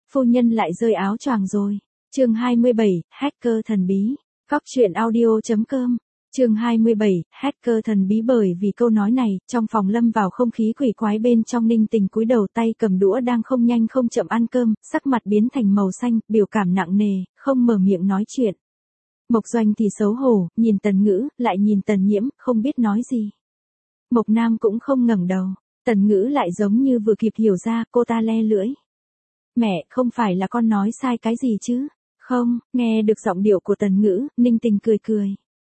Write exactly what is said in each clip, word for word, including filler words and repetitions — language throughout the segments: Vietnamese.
phu nhân lại rơi áo choàng rồi. Chương hai mươi bảy, hacker thần bí. Góc truyện audio chấm com. Chương hai mươi bảy, hacker thần bí. Bởi vì câu nói này, trong phòng lâm vào không khí quỷ quái. Bên trong Ninh Tình cúi đầu tay cầm đũa đang không nhanh không chậm ăn cơm, sắc mặt biến thành màu xanh, biểu cảm nặng nề, không mở miệng nói chuyện. Mộc Doanh thì xấu hổ, nhìn Tần Ngữ, lại nhìn Tần Nhiễm, không biết nói gì. Mộc Nam cũng không ngẩng đầu, Tần Ngữ lại giống như vừa kịp hiểu ra, cô ta le lưỡi. Mẹ, không phải là con nói sai cái gì chứ? Không, nghe được giọng điệu của Tần Ngữ, Ninh Tình cười cười.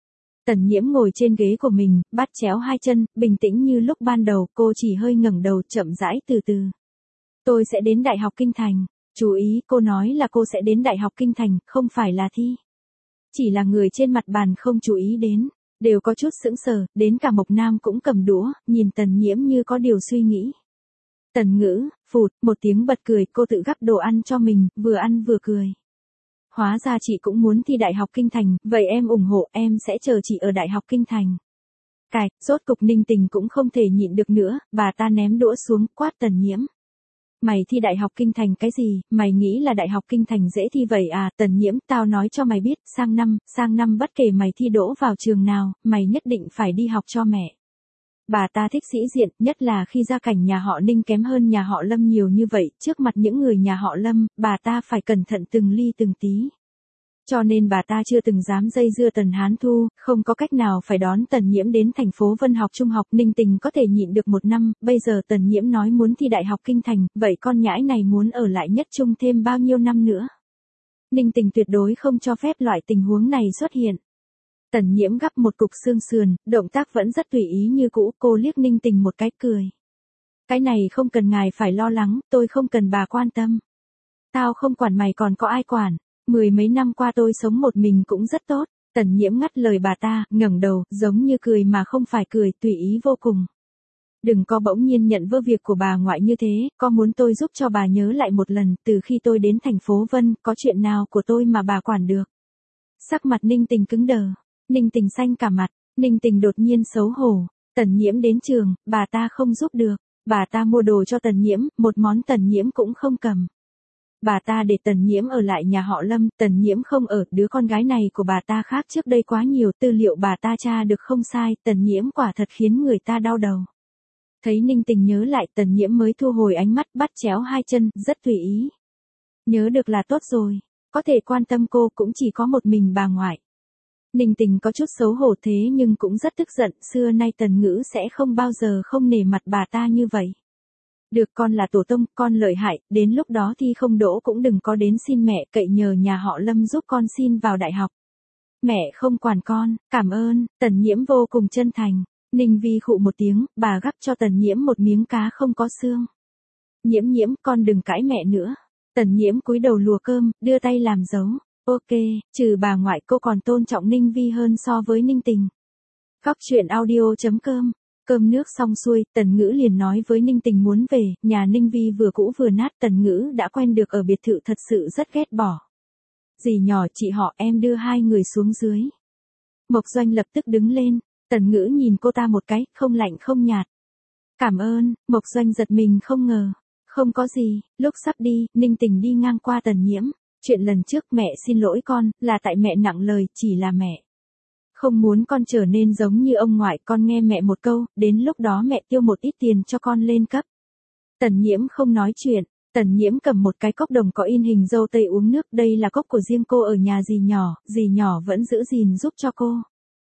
Tần Nhiễm ngồi trên ghế của mình, bắt chéo hai chân, bình tĩnh như lúc ban đầu, cô chỉ hơi ngẩng đầu chậm rãi từ từ. Tôi sẽ đến Đại học Kinh Thành. Chú ý, cô nói là cô sẽ đến Đại học Kinh Thành, không phải là thi. Chỉ là người trên mặt bàn không chú ý đến, đều có chút sững sờ, đến cả Mộc Nam cũng cầm đũa, nhìn Tần Nhiễm như có điều suy nghĩ. Tần Ngữ, phụt, một tiếng bật cười, cô tự gắp đồ ăn cho mình, vừa ăn vừa cười. Hóa ra chị cũng muốn thi Đại học Kinh Thành, vậy em ủng hộ, em sẽ chờ chị ở Đại học Kinh Thành. Cạch, rốt cục Ninh Tình cũng không thể nhịn được nữa, bà ta ném đũa xuống, quát Tần Nhiễm. Mày thi Đại học Kinh Thành cái gì, mày nghĩ là Đại học Kinh Thành dễ thi vậy à? Tần Nhiễm, tao nói cho mày biết, sang năm, sang năm bất kể mày thi đỗ vào trường nào, mày nhất định phải đi học cho mẹ. Bà ta thích sĩ diện, nhất là khi gia cảnh nhà họ Ninh kém hơn nhà họ Lâm nhiều như vậy, trước mặt những người nhà họ Lâm, bà ta phải cẩn thận từng ly từng tí. Cho nên bà ta chưa từng dám dây dưa Tần Hán Thu, không có cách nào phải đón Tần Nhiễm đến thành phố Vân học trung học. Ninh Tình có thể nhịn được một năm, bây giờ Tần Nhiễm nói muốn thi Đại học Kinh Thành, vậy con nhãi này muốn ở lại nhất trung thêm bao nhiêu năm nữa? Ninh Tình tuyệt đối không cho phép loại tình huống này xuất hiện. Tần Nhiễm gắp một cục xương sườn, động tác vẫn rất tùy ý như cũ, cô liếc Ninh Tình một cái cười. Cái này không cần ngài phải lo lắng, tôi không cần bà quan tâm. Tao không quản mày còn có ai quản. Mười mấy năm qua tôi sống một mình cũng rất tốt. Tần Nhiễm ngắt lời bà ta, ngẩng đầu, giống như cười mà không phải cười, tùy ý vô cùng. Đừng có bỗng nhiên nhận vơ việc của bà ngoại như thế, có muốn tôi giúp cho bà nhớ lại một lần, từ khi tôi đến thành phố Vân, có chuyện nào của tôi mà bà quản được. Sắc mặt Ninh Tình cứng đờ, Ninh Tình xanh cả mặt, Ninh Tình đột nhiên xấu hổ. Tần Nhiễm đến trường, bà ta không giúp được, bà ta mua đồ cho Tần Nhiễm, một món Tần Nhiễm cũng không cầm. Bà ta để Tần Nhiễm ở lại nhà họ Lâm, Tần Nhiễm không ở, đứa con gái này của bà ta khác trước đây quá nhiều, tư liệu bà ta tra được không sai, Tần Nhiễm quả thật khiến người ta đau đầu. Thấy Ninh Tình nhớ lại, Tần Nhiễm mới thu hồi ánh mắt, bắt chéo hai chân, rất tùy ý. Nhớ được là tốt rồi, có thể quan tâm cô cũng chỉ có một mình bà ngoại. Ninh Tình có chút xấu hổ thế nhưng cũng rất tức giận, xưa nay Tần Ngữ sẽ không bao giờ không nể mặt bà ta như vậy. Được, con là tổ tông, con lợi hại, đến lúc đó thi không đỗ cũng đừng có đến xin mẹ, cậy nhờ nhà họ Lâm giúp con xin vào đại học. Mẹ không quản con, cảm ơn. Tần Nhiễm vô cùng chân thành. Ninh Vi khụ một tiếng, bà gắp cho Tần Nhiễm một miếng cá không có xương. Nhiễm Nhiễm, con đừng cãi mẹ nữa. Tần Nhiễm cúi đầu lùa cơm, đưa tay làm dấu. Ok, trừ bà ngoại cô còn tôn trọng Ninh Vi hơn so với Ninh Tình. Góc truyện audio chấm com. Cơm nước xong xuôi, Tần Ngữ liền nói với Ninh Tình muốn về, nhà Ninh Vi vừa cũ vừa nát, Tần Ngữ đã quen được ở biệt thự thật sự rất ghét bỏ. Dì nhỏ, chị họ, em đưa hai người xuống dưới. Mộc Doanh lập tức đứng lên, Tần Ngữ nhìn cô ta một cái, không lạnh không nhạt. Cảm ơn. Mộc Doanh giật mình không ngờ. Không có gì. Lúc sắp đi, Ninh Tình đi ngang qua Tần Nhiễm. Chuyện lần trước mẹ xin lỗi con, là tại mẹ nặng lời, chỉ là mẹ không muốn con trở nên giống như ông ngoại, con nghe mẹ một câu, đến lúc đó mẹ tiêu một ít tiền cho con lên cấp. Tần Nhiễm không nói chuyện, Tần Nhiễm cầm một cái cốc đồng có in hình dâu tây uống nước, đây là cốc của riêng cô ở nhà dì nhỏ, dì nhỏ vẫn giữ gìn giúp cho cô.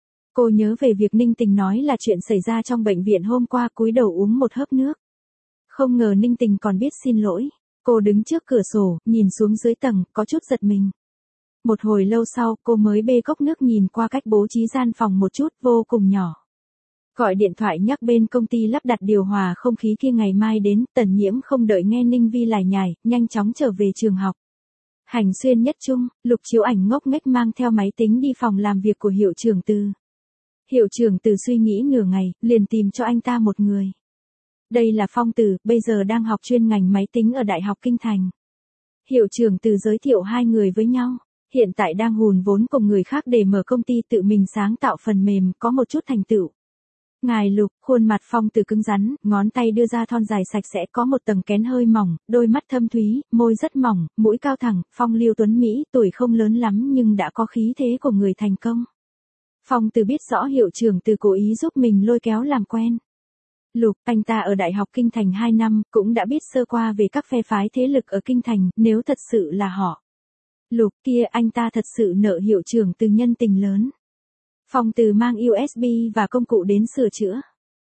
Cô nhớ về việc Ninh Tình nói là chuyện xảy ra trong bệnh viện hôm qua, cúi đầu uống một hớp nước. Không ngờ Ninh Tình còn biết xin lỗi. Cô đứng trước cửa sổ, nhìn xuống dưới tầng, có chút giật mình. Một hồi lâu sau, cô mới bê cốc nước nhìn qua cách bố trí gian phòng một chút, vô cùng nhỏ. Gọi điện thoại nhắc bên công ty lắp đặt điều hòa không khí kia ngày mai đến, Tần Nhiễm không đợi nghe Ninh Vi lải nhải, nhanh chóng trở về trường học. Hành xuyên nhất trung, Lục Chiếu Ảnh ngốc nghếch mang theo máy tính đi phòng làm việc của hiệu trưởng Từ. Hiệu trưởng Từ suy nghĩ nửa ngày, liền tìm cho anh ta một người. Đây là Phong Tử, bây giờ đang học chuyên ngành máy tính ở Đại học Kinh Thành. Hiệu trưởng Từ giới thiệu hai người với nhau. Hiện tại đang hùn vốn cùng người khác để mở công ty tự mình sáng tạo phần mềm, có một chút thành tựu. Ngài Lục, khuôn mặt Phong Từ cứng rắn, ngón tay đưa ra thon dài sạch sẽ có một tầng kén hơi mỏng, đôi mắt thâm thúy, môi rất mỏng, mũi cao thẳng, phong lưu tuấn Mỹ, tuổi không lớn lắm nhưng đã có khí thế của người thành công. Phong Từ biết rõ hiệu trưởng Từ cố ý giúp mình lôi kéo làm quen. Lục, anh ta ở Đại học Kinh Thành hai năm, cũng đã biết sơ qua về các phe phái thế lực ở Kinh Thành, nếu thật sự là họ. Lục kia anh ta thật sự nợ hiệu trưởng Từ nhân tình lớn. Phong Từ mang u ét bê và công cụ đến sửa chữa.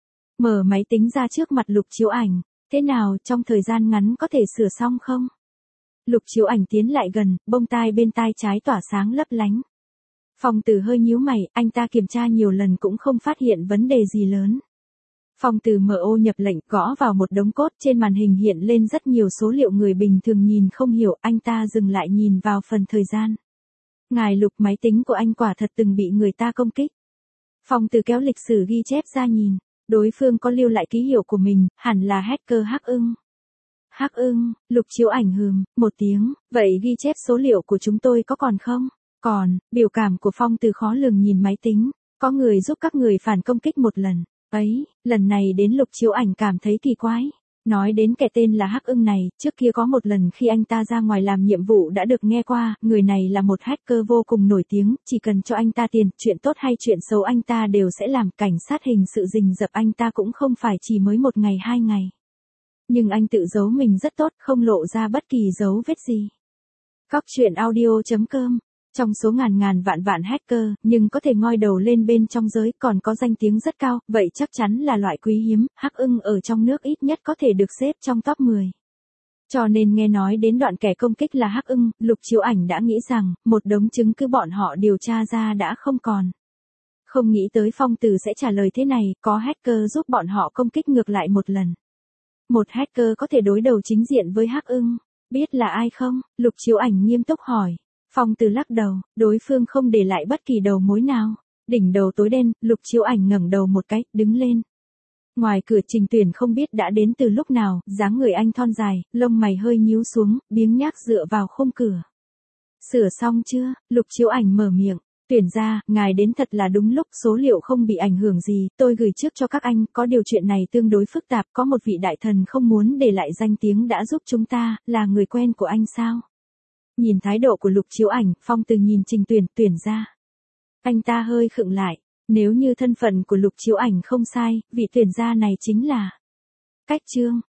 Mở máy tính ra trước mặt Lục Chiếu Ảnh, thế nào trong thời gian ngắn có thể sửa xong không? Lục Chiếu Ảnh tiến lại gần, bông tai bên tai trái tỏa sáng lấp lánh. Phong Từ hơi nhíu mày, anh ta kiểm tra nhiều lần cũng không phát hiện vấn đề gì lớn. Phong Từ mở ô nhập lệnh gõ vào một đống cốt trên màn hình hiện lên rất nhiều số liệu người bình thường nhìn không hiểu, anh ta dừng lại nhìn vào phần thời gian. Ngài Lục, máy tính của anh quả thật từng bị người ta công kích. Phong Từ kéo lịch sử ghi chép ra nhìn, đối phương có lưu lại ký hiệu của mình, hẳn là hacker Hắc Ưng. Hắc Ưng, Lục Chiếu Ảnh hừm, một tiếng, vậy ghi chép số liệu của chúng tôi có còn không? Còn, biểu cảm của Phong Từ khó lường nhìn máy tính, có người giúp các người phản công kích một lần. Ấy, lần này đến Lục Chiếu Ảnh cảm thấy kỳ quái. Nói đến kẻ tên là Hắc Ưng này, trước kia có một lần khi anh ta ra ngoài làm nhiệm vụ đã được nghe qua, người này là một hacker vô cùng nổi tiếng, chỉ cần cho anh ta tiền, chuyện tốt hay chuyện xấu anh ta đều sẽ làm, cảnh sát hình sự rình rập anh ta cũng không phải chỉ mới một ngày hai ngày. Nhưng anh tự giấu mình rất tốt, không lộ ra bất kỳ dấu vết gì. Góc truyện audio chấm com. Trong số ngàn ngàn vạn vạn hacker, nhưng có thể ngoi đầu lên bên trong giới còn có danh tiếng rất cao, vậy chắc chắn là loại quý hiếm, Hắc Ưng ở trong nước ít nhất có thể được xếp trong top mười. Cho nên nghe nói đến đoạn kẻ công kích là Hắc Ưng, Lục Chiếu Ảnh đã nghĩ rằng, một đống chứng cứ bọn họ điều tra ra đã không còn. Không nghĩ tới Phong Từ sẽ trả lời thế này, có hacker giúp bọn họ công kích ngược lại một lần. Một hacker có thể đối đầu chính diện với Hắc Ưng, biết là ai không? Lục Chiếu Ảnh nghiêm túc hỏi. Phong Từ lắc đầu, đối phương không để lại bất kỳ đầu mối nào. Đỉnh đầu tối đen, Lục Chiếu Ảnh ngẩng đầu một cái, đứng lên. Ngoài cửa Trình Tuyển không biết đã đến từ lúc nào, dáng người anh thon dài, lông mày hơi nhíu xuống, biếng nhác dựa vào khung cửa. Sửa xong chưa? Lục Chiếu Ảnh mở miệng. Tuyển ra, ngài đến thật là đúng lúc, số liệu không bị ảnh hưởng gì, tôi gửi trước cho các anh, có điều chuyện này tương đối phức tạp, có một vị đại thần không muốn để lại danh tiếng đã giúp chúng ta, là người quen của anh sao? Nhìn thái độ của Lục Chiếu Ảnh, Phong Từ nhìn Trình Tuyển, tuyển ra. Anh ta hơi khựng lại, nếu như thân phận của Lục Chiếu Ảnh không sai, vị tuyển gia này chính là Cách Trương.